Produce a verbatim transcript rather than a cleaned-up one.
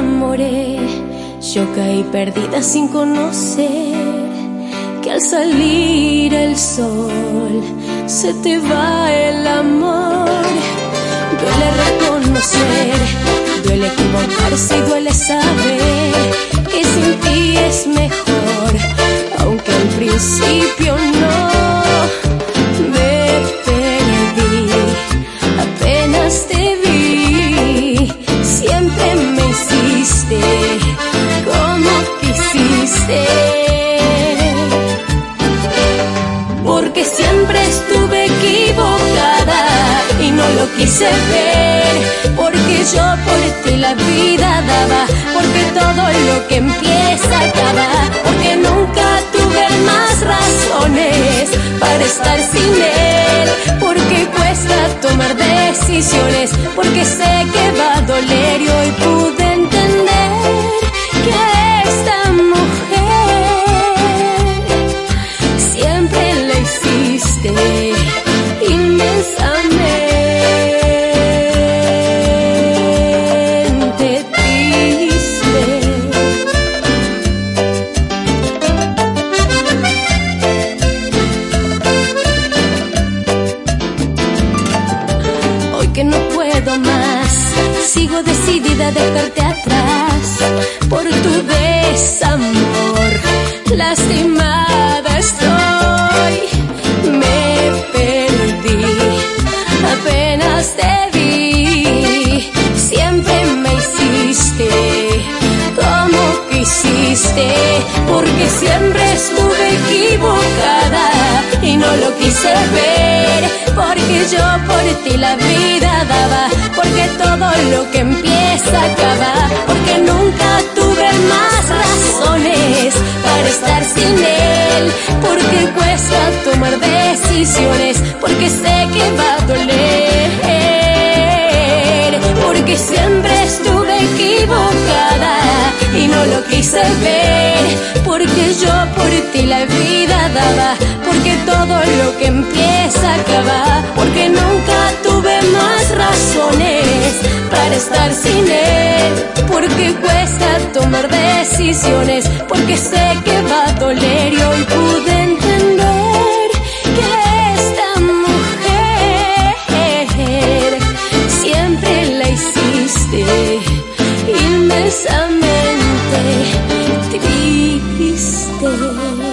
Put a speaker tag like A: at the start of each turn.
A: enamoré, yo caí perdida sin conocer que al salir el sol se te va el amor. Duele reconocer, duele equivocarse y duele saber que sin ti es mejor, aunque al principio no. Me perdí, apenas te vi, siempre me hiciste como quisiste. Porque siempre estuve equivocada y no lo quise ver, porque yo por ti la vida daba, porque todo lo que empieza acaba, porque nunca tuve más razones para estar sin él, porque cuesta tomar decisiones, porque sé que va a doler y hoy pude entender que esta mujer siempre la hiciste inmensamente triste. Hoy que no puedo más, sigo decidida a dejarte atrás por tu desamor. Lastimada estoy, me perdí, apenas te vi, siempre me hiciste como quisiste, porque siempre estuve equivocada y no lo quise ver, porque yo por ti la vida daba, porque todo lo que empieza acaba, porque nunca tuve más razones para estar sin él, porque cuesta tomar decisiones, porque sé que va a doler, porque siempre estuve equivocada y no lo quise ver, porque yo por ti la vida daba, porque todo lo que empieza acaba, porque nunca tuve más razones para estar sin él, porque cuesta tomar decisiones, porque sé que va a doler y hoy pude entender que esta mujer siempre la hiciste inmensamente triste.